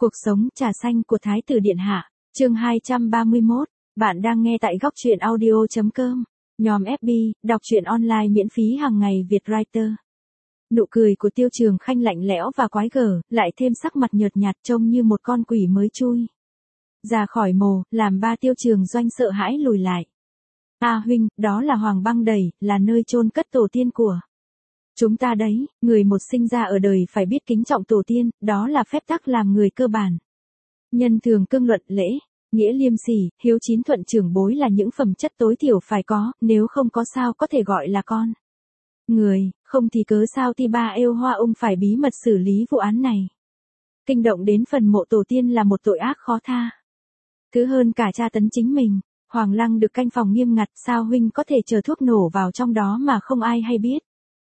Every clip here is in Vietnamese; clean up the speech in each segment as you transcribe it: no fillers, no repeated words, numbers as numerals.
Cuộc sống trà xanh của Thái tử Điện Hạ, chương 231, bạn đang nghe tại góc truyện audio.com, nhòm FB, đọc truyện online miễn phí hàng ngày Việt Writer. Nụ cười của Tiêu Trường Khanh lạnh lẽo và quái gở, lại thêm sắc mặt nhợt nhạt trông như một con quỷ mới chui ra khỏi mồ, làm ba Tiêu Trường Doanh sợ hãi lùi lại. Huynh, đó là Hoàng Băng Đầy, là nơi chôn cất tổ tiên của chúng ta đấy, người một sinh ra ở đời phải biết kính trọng tổ tiên, đó là phép tắc làm người cơ bản. Nhân thường cương luận lễ, nghĩa liêm sỉ, hiếu chín thuận trưởng bối là những phẩm chất tối thiểu phải có, nếu không có sao có thể gọi là con người, không thì cớ sao Ti Ba Êu Hoa phải bí mật xử lý vụ án này. Kinh động đến phần mộ tổ tiên là một tội ác khó tha. Thứ hơn cả tra tấn chính mình, Hoàng Lăng được canh phòng nghiêm ngặt, sao huynh có thể chờ thuốc nổ vào trong đó mà không ai hay biết?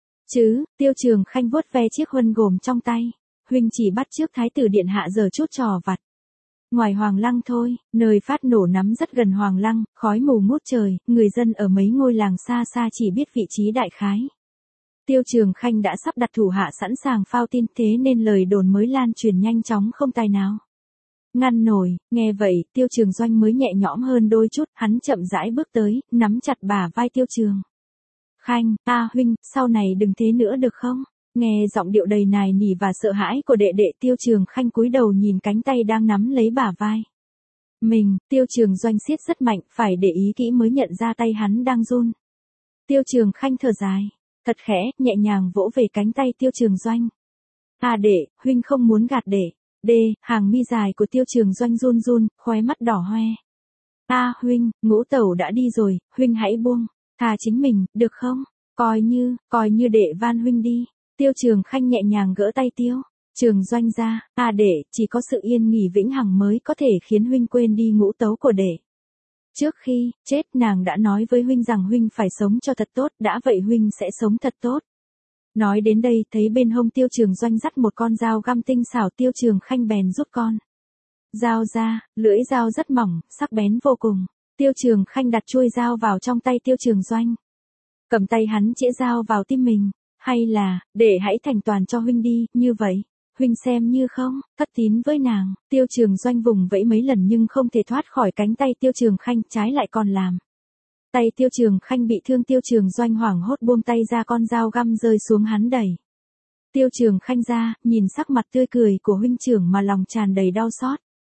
Tiêu Trường Khanh vuốt ve chiếc huân gồm trong tay, huynh chỉ bắt chước Thái tử Điện Hạ giờ chút trò vặt. Ngoài Hoàng Lăng thôi, nơi phát nổ nắm rất gần Hoàng Lăng, khói mù ngút trời, người dân ở mấy ngôi làng xa xa chỉ biết vị trí đại khái. Tiêu Trường Khanh đã sắp đặt thủ hạ sẵn sàng phao tin, thế nên lời đồn mới lan truyền nhanh chóng không tài nào ngăn nổi. Nghe vậy, Tiêu Trường Doanh mới nhẹ nhõm hơn đôi chút, hắn chậm rãi bước tới, nắm chặt bả vai Tiêu Trường Khanh, huynh, sau này đừng thế nữa được không? Nghe giọng điệu đầy nài nỉ và sợ hãi của đệ đệ, Tiêu Trường Khanh cúi đầu nhìn cánh tay đang nắm lấy bả vai mình, Tiêu Trường Doanh siết rất mạnh, phải để ý kỹ mới nhận ra tay hắn đang run. Tiêu Trường Khanh thở dài, thật khẽ, nhẹ nhàng vỗ về cánh tay Tiêu Trường Doanh. Đệ, huynh không muốn gạt đệ. Hàng mi dài của Tiêu Trường Doanh run run, khóe mắt đỏ hoe. Huynh, Ngũ Tẩu đã đi rồi, huynh hãy buông thà chính mình, được không? Coi như đệ van huynh đi. Tiêu Trường Khanh nhẹ nhàng gỡ tay Tiêu Trường Doanh ra. Đệ, chỉ có sự yên nghỉ vĩnh hằng mới có thể khiến huynh quên đi Ngũ Tấu của đệ. Trước khi chết nàng đã nói với huynh rằng huynh phải sống cho thật tốt, đã vậy huynh sẽ sống thật tốt. Nói đến đây, thấy bên hông Tiêu Trường Doanh dắt một con dao găm tinh xảo, Tiêu Trường Khanh bèn rút con dao ra, lưỡi dao rất mỏng, sắc bén vô cùng. Tiêu Trường Khanh đặt chuôi dao vào trong tay Tiêu Trường Doanh. Cầm tay hắn chĩa dao vào tim mình. Hay là, để hãy thành toàn cho huynh đi, như vậy, huynh xem như không, thất tín với nàng. Tiêu Trường Doanh vùng vẫy mấy lần nhưng không thể thoát khỏi cánh tay Tiêu Trường Khanh, trái lại còn làm tay Tiêu Trường Khanh bị thương. Tiêu Trường Doanh hoảng hốt buông tay ra, con dao găm rơi xuống hắn đẩy Tiêu Trường Khanh ra, nhìn sắc mặt tươi cười của huynh trưởng mà lòng tràn đầy đau xót.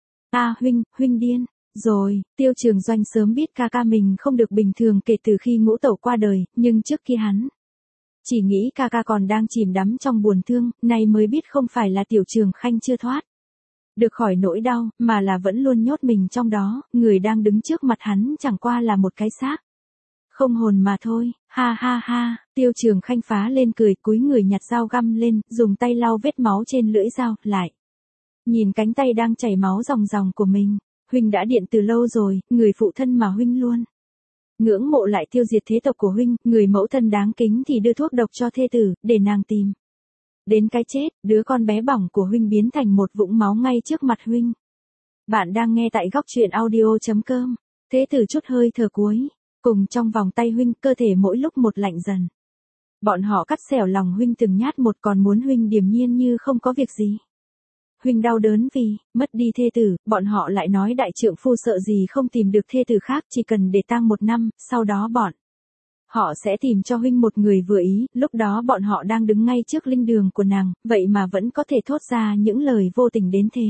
Huynh điên rồi. Tiêu Trường Doanh sớm biết ca ca mình không được bình thường kể từ khi Ngũ Tẩu qua đời, nhưng trước kia hắn chỉ nghĩ ca ca còn đang chìm đắm trong buồn thương, nay mới biết không phải là Tiểu Trường Khanh chưa thoát được khỏi nỗi đau, mà là vẫn luôn nhốt mình trong đó, người đang đứng trước mặt hắn chẳng qua là một cái xác không hồn mà thôi. Ha. Tiêu Trường Khanh phá lên cười, cúi người nhặt dao găm lên, dùng tay lau vết máu trên lưỡi dao, lại nhìn cánh tay đang chảy máu ròng ròng của mình. Huynh đã điện từ lâu rồi, người phụ thân mà huynh luôn ngưỡng mộ lại tiêu diệt thế tộc của huynh, người mẫu thân đáng kính thì đưa thuốc độc cho thê tử, để nàng tìm đến cái chết, đứa con bé bỏng của huynh biến thành một vũng máu ngay trước mặt huynh. Bạn đang nghe tại góc truyện audio.com. Thế tử chút hơi thở cuối cùng trong vòng tay huynh, cơ thể mỗi lúc một lạnh dần. Bọn họ cắt xẻo lòng huynh từng nhát một, còn muốn huynh điềm nhiên như không có việc gì. Huynh đau đớn vì mất đi thê tử, bọn họ lại nói đại trượng phu sợ gì không tìm được thê tử khác, chỉ cần để tang 1 năm, sau đó bọn họ sẽ tìm cho huynh một người vừa ý. Lúc đó bọn họ đang đứng ngay trước linh đường của nàng, vậy mà vẫn có thể thốt ra những lời vô tình đến thế.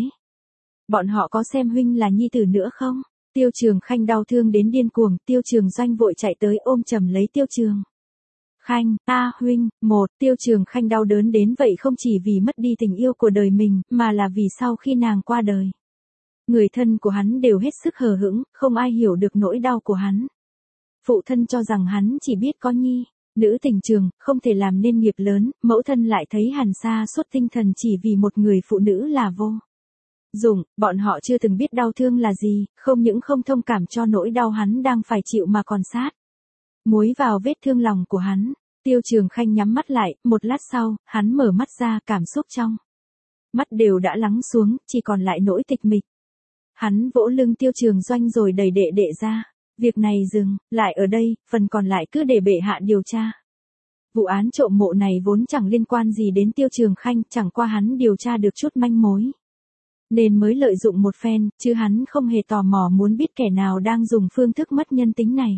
Bọn họ có xem huynh là nhi tử nữa không? Tiêu Trường Khanh đau thương đến điên cuồng, Tiêu Trường Doanh vội chạy tới ôm chầm lấy Tiêu Trường Khanh. Huynh, Tiêu Trường Khanh đau đớn đến vậy không chỉ vì mất đi tình yêu của đời mình, mà là vì sau khi nàng qua đời, người thân của hắn đều hết sức hờ hững, không ai hiểu được nỗi đau của hắn. Phụ thân cho rằng hắn chỉ biết có nhi nữ tình trường, không thể làm nên nghiệp lớn, mẫu thân lại thấy hắn sa sút tinh thần chỉ vì một người phụ nữ là vô dụng. Bọn họ chưa từng biết đau thương là gì, không những không thông cảm cho nỗi đau hắn đang phải chịu mà còn sát muối vào vết thương lòng của hắn. Tiêu Trường Khanh nhắm mắt lại, một lát sau, hắn mở mắt ra, cảm xúc trong mắt đều đã lắng xuống, chỉ còn lại nỗi tịch mịch. Hắn vỗ lưng Tiêu Trường Doanh rồi đẩy đệ đệ ra. Việc này dừng lại ở đây, phần còn lại cứ để bệ hạ điều tra. Vụ án trộm mộ này vốn chẳng liên quan gì đến Tiêu Trường Khanh, chẳng qua hắn điều tra được chút manh mối nên mới lợi dụng một phen, chứ hắn không hề tò mò muốn biết kẻ nào đang dùng phương thức mất nhân tính này.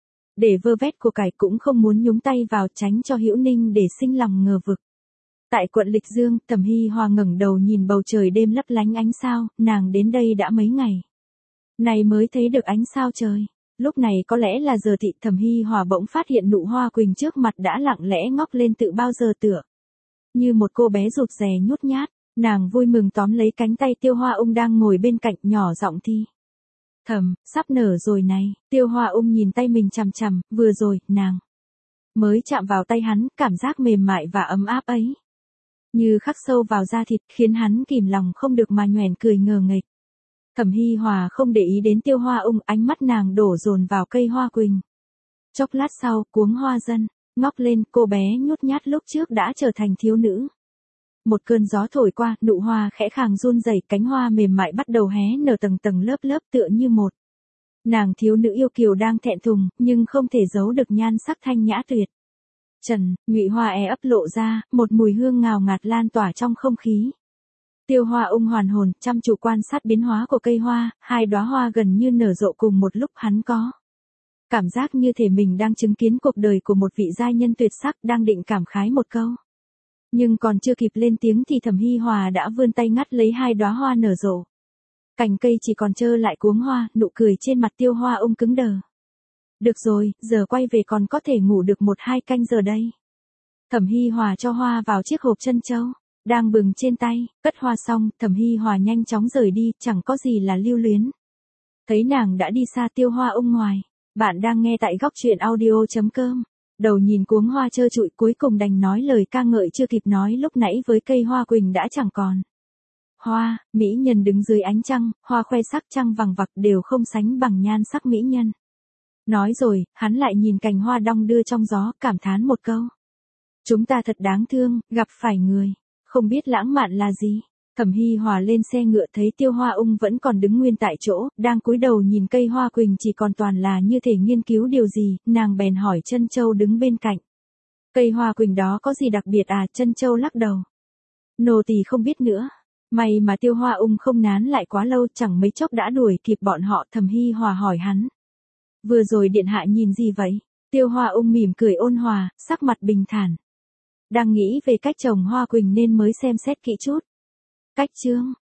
Để vơ vét của cải cũng không muốn nhúng tay vào, tránh cho Hữu Ninh để sinh lòng ngờ vực. Tại quận Lịch Dương, Thẩm Hy Hòa ngẩng đầu nhìn bầu trời đêm lấp lánh ánh sao, nàng đến đây đã mấy ngày. Này mới thấy được ánh sao trời. Lúc này có lẽ là giờ thị, Thẩm Hy Hòa bỗng phát hiện Nụ Hoa Quỳnh trước mặt đã lặng lẽ ngóc lên tự bao giờ tựa. Như một cô bé rụt rè nhút nhát, nàng vui mừng tóm lấy cánh tay Tiêu Hoa Ung đang ngồi bên cạnh, nhỏ giọng thi. Thầm, sắp nở rồi này. Tiêu Hoa Ung nhìn tay mình chằm chằm, vừa rồi, nàng mới chạm vào tay hắn, cảm giác mềm mại và ấm áp ấy như khắc sâu vào da thịt, khiến hắn kìm lòng không được mà nhoẻn cười ngờ nghệch. Thẩm Hy Hòa không để ý đến Tiêu Hoa Ung, ánh mắt nàng đổ dồn vào cây hoa quỳnh. Chốc lát sau, cuống hoa dân ngóc lên, cô bé nhút nhát lúc trước đã trở thành thiếu nữ. Một cơn gió thổi qua, nụ hoa khẽ khàng run rẩy, cánh hoa mềm mại bắt đầu hé nở tầng tầng lớp lớp tựa như một nàng thiếu nữ yêu kiều đang thẹn thùng, nhưng không thể giấu được nhan sắc thanh nhã tuyệt trần. Nhụy hoa ấp lộ ra, một mùi hương ngào ngạt lan tỏa trong không khí. Tiêu Hoa Ung hoàn hồn, chăm chú quan sát biến hóa của cây hoa, hai đóa hoa gần như nở rộ cùng một lúc, hắn có cảm giác như thể mình đang chứng kiến cuộc đời của một vị giai nhân tuyệt sắc, đang định cảm khái một câu. Nhưng còn chưa kịp lên tiếng thì Thẩm Hy Hòa đã vươn tay ngắt lấy hai đóa hoa nở rộ. Cành cây chỉ còn trơ lại cuống hoa, nụ cười trên mặt Tiêu Hoa Ung cứng đờ. Được rồi, giờ quay về còn có thể ngủ được 1-2 canh giờ đây. Thẩm Hy Hòa cho hoa vào chiếc hộp trân châu đang bừng trên tay, cất hoa xong, Thẩm Hy Hòa nhanh chóng rời đi, chẳng có gì là lưu luyến. Thấy nàng đã đi xa, Tiêu Hoa Ung ngoài. Bạn đang nghe tại góc truyện audio.com. Đầu nhìn cuống hoa trơ trụi, cuối cùng đành nói lời ca ngợi chưa kịp nói lúc nãy với cây hoa quỳnh đã chẳng còn. Hoa, mỹ nhân đứng dưới ánh trăng, hoa khoe sắc trăng vằng vặc đều không sánh bằng nhan sắc mỹ nhân. Nói rồi, hắn lại nhìn cành hoa đong đưa trong gió, cảm thán một câu. Chúng ta thật đáng thương, gặp phải người không biết lãng mạn là gì. Thẩm Hy Hòa lên xe ngựa, thấy Tiêu Hoa Ung vẫn còn đứng nguyên tại chỗ, đang cúi đầu nhìn cây hoa quỳnh chỉ còn toàn là như thể nghiên cứu điều gì, nàng bèn hỏi Trân Châu đứng bên cạnh. Cây hoa quỳnh đó có gì đặc biệt à? Trân Châu lắc đầu. Nô tỳ không biết nữa. May mà Tiêu Hoa Ung không nán lại quá lâu, chẳng mấy chốc đã đuổi kịp bọn họ. Thẩm Hy Hòa hỏi hắn. Vừa rồi điện hạ nhìn gì vậy? Tiêu Hoa Ung mỉm cười ôn hòa, sắc mặt bình thản. Đang nghĩ về cách trồng hoa quỳnh nên mới xem xét kỹ chút. Cách chương